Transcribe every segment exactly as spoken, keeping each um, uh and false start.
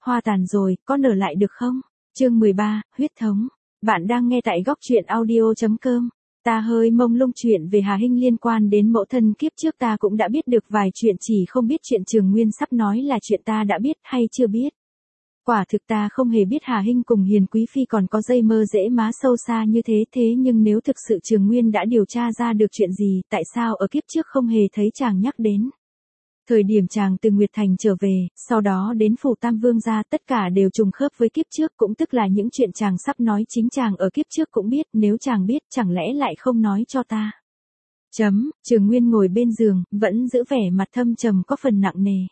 Hoa tàn rồi, có nở lại được không? Chương mười ba, huyết thống. Bạn đang nghe tại góc truyện audio chấm com. Ta hơi mông lung chuyện về Hà Hinh liên quan đến mẫu thân kiếp trước ta cũng đã biết được vài chuyện, chỉ không biết chuyện Trường Nguyên sắp nói là chuyện ta đã biết hay chưa biết. Quả thực ta không hề biết Hà Hinh cùng Hiền Quý Phi còn có dây mơ rễ má sâu xa như thế, thế nhưng nếu thực sự Trường Nguyên đã điều tra ra được chuyện gì, tại sao ở kiếp trước không hề thấy chàng nhắc đến? Thời điểm chàng từ Nguyệt Thành trở về, sau đó đến phủ Tam Vương gia, tất cả đều trùng khớp với kiếp trước, cũng tức là những chuyện chàng sắp nói chính chàng ở kiếp trước cũng biết, nếu chàng biết chẳng lẽ lại không nói cho ta. Chấm, Trường Nguyên ngồi bên giường, vẫn giữ vẻ mặt thâm trầm có phần nặng nề.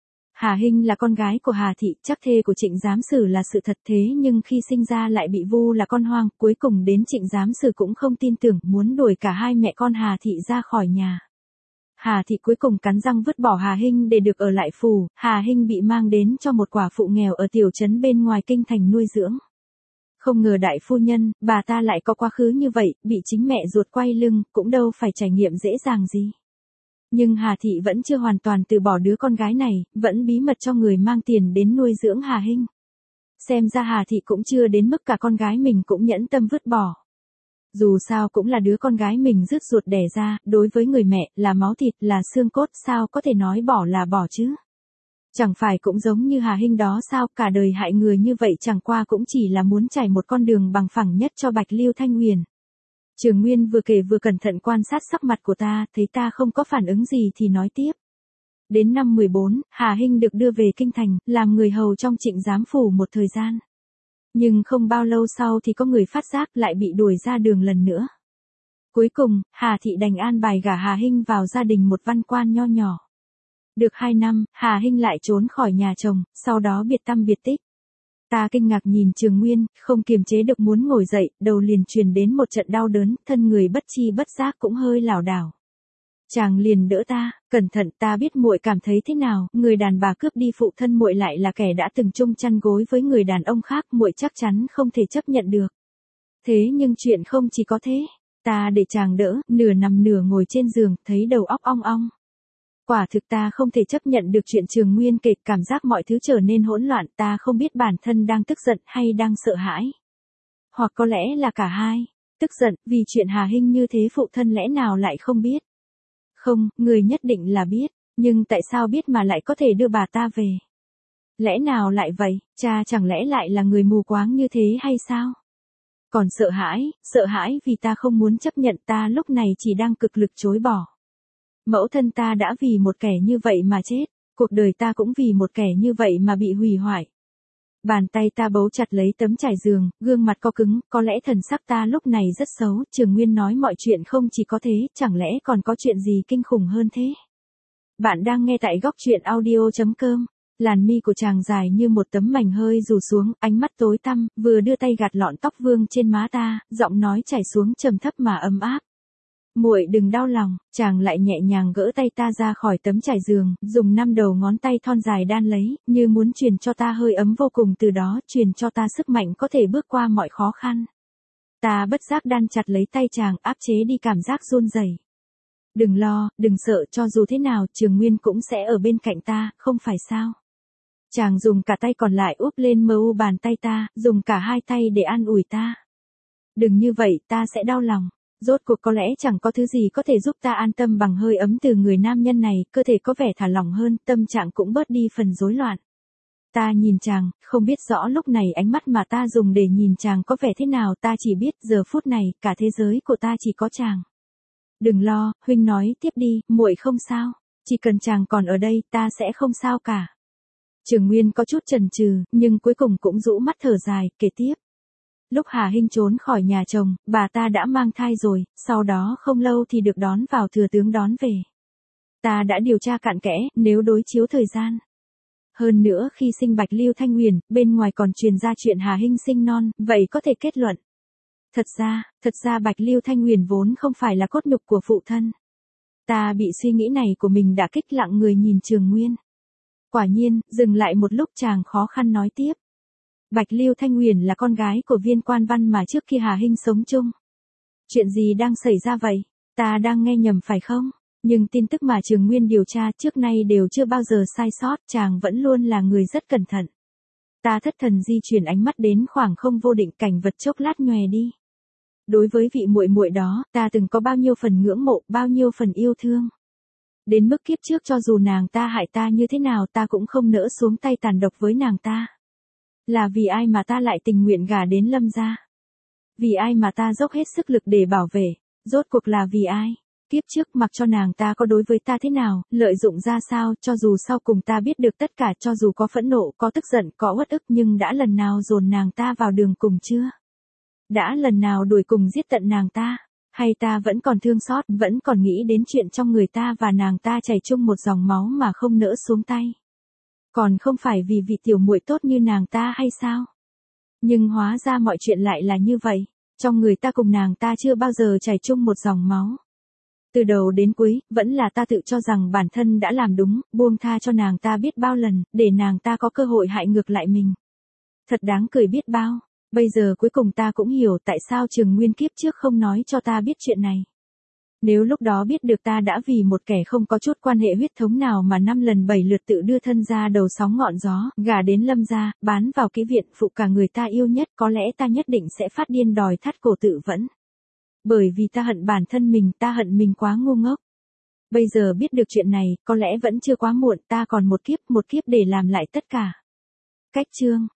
Hà Hinh là con gái của Hà Thị, chắc thê của Trịnh Giám Sử là sự thật, thế nhưng khi sinh ra lại bị vu là con hoang, cuối cùng đến Trịnh Giám Sử cũng không tin tưởng, muốn đuổi cả hai mẹ con Hà Thị ra khỏi nhà. Hà Thị cuối cùng cắn răng vứt bỏ Hà Hinh để được ở lại phủ, Hà Hinh bị mang đến cho một quả phụ nghèo ở tiểu trấn bên ngoài kinh thành nuôi dưỡng. Không ngờ đại phu nhân, bà ta lại có quá khứ như vậy, bị chính mẹ ruột quay lưng, cũng đâu phải trải nghiệm dễ dàng gì. Nhưng Hà Thị vẫn chưa hoàn toàn từ bỏ đứa con gái này, vẫn bí mật cho người mang tiền đến nuôi dưỡng Hà Hinh. Xem ra Hà Thị cũng chưa đến mức cả con gái mình cũng nhẫn tâm vứt bỏ. Dù sao cũng là đứa con gái mình rứt ruột đẻ ra, đối với người mẹ, là máu thịt, là xương cốt, sao có thể nói bỏ là bỏ chứ? Chẳng phải cũng giống như Hà Hinh đó sao, cả đời hại người như vậy chẳng qua cũng chỉ là muốn trải một con đường bằng phẳng nhất cho Bạch Lưu Thanh Huyền. Trường Nguyên vừa kể vừa cẩn thận quan sát sắc mặt của ta, thấy ta không có phản ứng gì thì nói tiếp. Đến năm mười bốn, Hà Hinh được đưa về kinh thành, làm người hầu trong Trịnh Giám phủ một thời gian. Nhưng không bao lâu sau thì có người phát giác, lại bị đuổi ra đường lần nữa. Cuối cùng, Hà Thị đành an bài gả Hà Hinh vào gia đình một văn quan nho nhỏ. Được hai năm, Hà Hinh lại trốn khỏi nhà chồng, sau đó biệt tăm biệt tích. Ta kinh ngạc nhìn Trường Nguyên, không kiềm chế được muốn ngồi dậy, đầu liền truyền đến một trận đau đớn, thân người bất chi bất giác cũng hơi lảo đảo. Chàng liền đỡ ta, cẩn thận, ta biết muội cảm thấy thế nào, người đàn bà cướp đi phụ thân muội lại là kẻ đã từng chung chăn gối với người đàn ông khác, muội chắc chắn không thể chấp nhận được. Thế nhưng chuyện không chỉ có thế, ta để chàng đỡ, nửa nằm nửa ngồi trên giường, thấy đầu óc ong ong. Quả thực ta không thể chấp nhận được chuyện Trường Nguyên kể, cảm giác mọi thứ trở nên hỗn loạn, ta không biết bản thân đang tức giận hay đang sợ hãi. Hoặc có lẽ là cả hai, tức giận, vì chuyện Hà Hinh như thế phụ thân lẽ nào lại không biết. Không, người nhất định là biết, nhưng tại sao biết mà lại có thể đưa bà ta về? Lẽ nào lại vậy, cha chẳng lẽ lại là người mù quáng như thế hay sao? Còn sợ hãi, sợ hãi vì ta không muốn chấp nhận, ta lúc này chỉ đang cực lực chối bỏ. Mẫu thân ta đã vì một kẻ như vậy mà chết, cuộc đời ta cũng vì một kẻ như vậy mà bị hủy hoại. Bàn tay ta bấu chặt lấy tấm trải giường, gương mặt co cứng, có lẽ thần sắc ta lúc này rất xấu, Trường Nguyên nói mọi chuyện không chỉ có thế, chẳng lẽ còn có chuyện gì kinh khủng hơn thế? Bạn đang nghe tại góc truyện audio chấm com, làn mi của chàng dài như một tấm mảnh hơi rủ xuống, ánh mắt tối tăm, vừa đưa tay gạt lọn tóc vương trên má ta, giọng nói chảy xuống trầm thấp mà ấm áp. Muội đừng đau lòng, chàng lại nhẹ nhàng gỡ tay ta ra khỏi tấm trải giường, dùng năm đầu ngón tay thon dài đan lấy, như muốn truyền cho ta hơi ấm vô cùng, từ đó truyền cho ta sức mạnh có thể bước qua mọi khó khăn. Ta bất giác đan chặt lấy tay chàng, áp chế đi cảm giác run rẩy. Đừng lo, đừng sợ, cho dù thế nào Trường Nguyên cũng sẽ ở bên cạnh ta, không phải sao? Chàng dùng cả tay còn lại úp lên mờ u bàn tay ta, dùng cả hai tay để an ủi ta. Đừng như vậy, ta sẽ đau lòng. Rốt cuộc có lẽ chẳng có thứ gì có thể giúp ta an tâm bằng hơi ấm từ người nam nhân này, cơ thể có vẻ thả lỏng hơn, tâm trạng cũng bớt đi phần rối loạn. Ta nhìn chàng, không biết rõ lúc này ánh mắt mà ta dùng để nhìn chàng có vẻ thế nào, ta chỉ biết giờ phút này, cả thế giới của ta chỉ có chàng. Đừng lo, huynh nói tiếp đi, muội không sao, chỉ cần chàng còn ở đây, ta sẽ không sao cả. Trường Nguyên có chút chần chừ, nhưng cuối cùng cũng rũ mắt thở dài, kể tiếp. Lúc Hà Hinh trốn khỏi nhà chồng, bà ta đã mang thai rồi, sau đó không lâu thì được đón vào thừa tướng đón về. Ta đã điều tra cặn kẽ, nếu đối chiếu thời gian. Hơn nữa khi sinh Bạch Lưu Thanh Huyền, bên ngoài còn truyền ra chuyện Hà Hinh sinh non, vậy có thể kết luận. Thật ra, thật ra Bạch Lưu Thanh Huyền vốn không phải là cốt nhục của phụ thân. Ta bị suy nghĩ này của mình đã kích lặng người nhìn Trường Nguyên. Quả nhiên, dừng lại một lúc chàng khó khăn nói tiếp. Bạch Lưu Thanh Huyền là con gái của Viên Quan Văn mà trước khi Hà Hinh sống chung. Chuyện gì đang xảy ra vậy? Ta đang nghe nhầm phải không? Nhưng tin tức mà Trường Nguyên điều tra trước nay đều chưa bao giờ sai sót, chàng vẫn luôn là người rất cẩn thận. Ta thất thần di chuyển ánh mắt đến khoảng không vô định, cảnh vật chốc lát nhòe đi. Đối với vị muội muội đó, ta từng có bao nhiêu phần ngưỡng mộ, bao nhiêu phần yêu thương. Đến mức kiếp trước cho dù nàng ta hại ta như thế nào ta cũng không nỡ xuống tay tàn độc với nàng ta. Là vì ai mà ta lại tình nguyện gả đến Lâm gia? Vì ai mà ta dốc hết sức lực để bảo vệ? Rốt cuộc là vì ai? Kiếp trước mặc cho nàng ta có đối với ta thế nào, lợi dụng ra sao, cho dù sau cùng ta biết được tất cả, cho dù có phẫn nộ, có tức giận, có uất ức, nhưng đã lần nào dồn nàng ta vào đường cùng chưa? Đã lần nào đuổi cùng giết tận nàng ta? Hay ta vẫn còn thương xót, vẫn còn nghĩ đến chuyện trong người ta và nàng ta chảy chung một dòng máu mà không nỡ xuống tay? Còn không phải vì vị tiểu muội tốt như nàng ta hay sao? Nhưng hóa ra mọi chuyện lại là như vậy. Trong người ta cùng nàng ta chưa bao giờ chảy chung một dòng máu. Từ đầu đến cuối, vẫn là ta tự cho rằng bản thân đã làm đúng, buông tha cho nàng ta biết bao lần, để nàng ta có cơ hội hại ngược lại mình. Thật đáng cười biết bao. Bây giờ cuối cùng ta cũng hiểu tại sao Trường Nguyên kiếp trước không nói cho ta biết chuyện này. Nếu lúc đó biết được ta đã vì một kẻ không có chút quan hệ huyết thống nào mà năm lần bảy lượt tự đưa thân ra đầu sóng ngọn gió, gả đến Lâm gia, bán vào kỹ viện phụ cả người ta yêu nhất, có lẽ ta nhất định sẽ phát điên đòi thắt cổ tự vẫn. Bởi vì ta hận bản thân mình, ta hận mình quá ngu ngốc. Bây giờ biết được chuyện này, có lẽ vẫn chưa quá muộn, ta còn một kiếp, một kiếp để làm lại tất cả. Cách chương